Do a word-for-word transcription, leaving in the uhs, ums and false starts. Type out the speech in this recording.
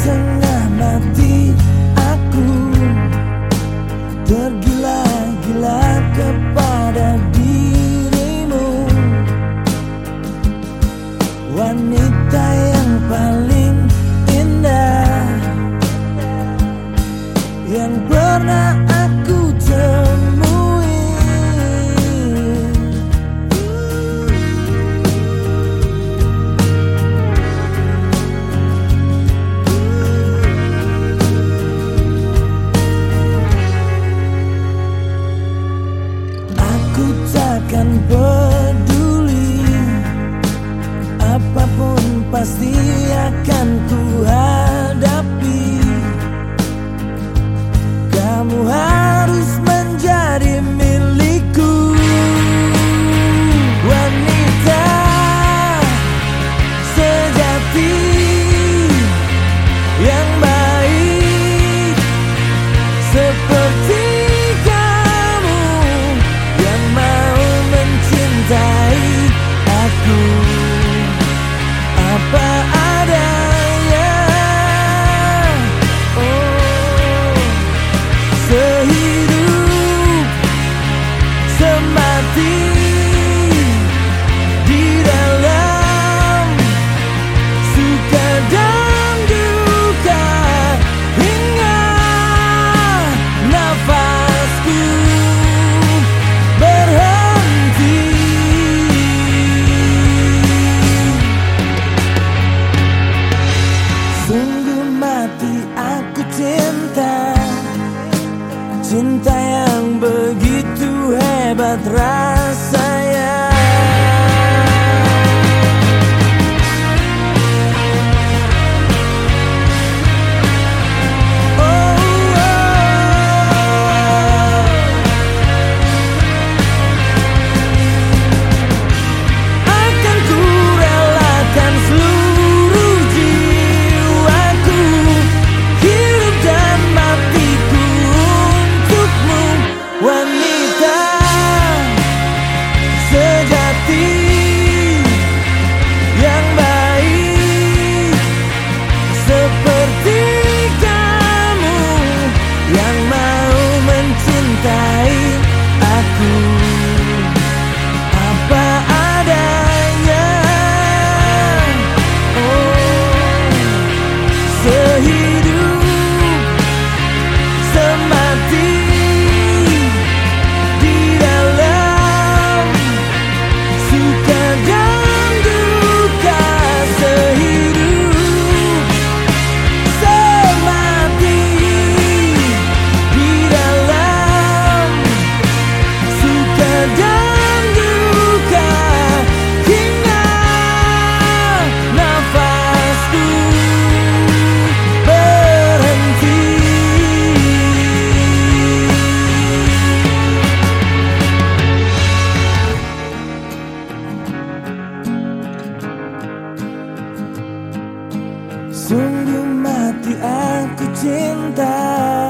setengah mati aku tergila-gila kepada dirimu, wanita yang paling indah yang pernah aku temui. Aku takkan peduli, apapun pasti akan ku hadapi. Kamu harus menjadi milikku, wanita sejati yang baik seperti kamu, yang mau mencintai aku apa adanya. Oh, sehidup semati di dalam suka dan duka, hingga nafasku berhenti. Sungguh mati aku cinta, cinta yang begitu hebat rasanya. Oh, oh. Akan ku relakan seluruh jiwaku, hidup dan matiku untukmu, wanita sejati yang baik seperti kamu, yang mau mencintai aku apa adanya. Oh, sehidup semati di dalam suka dan duka, sehidup semati di dalam suka dan duka, hingga nafasku berhenti. Sungguh mati aku cinta.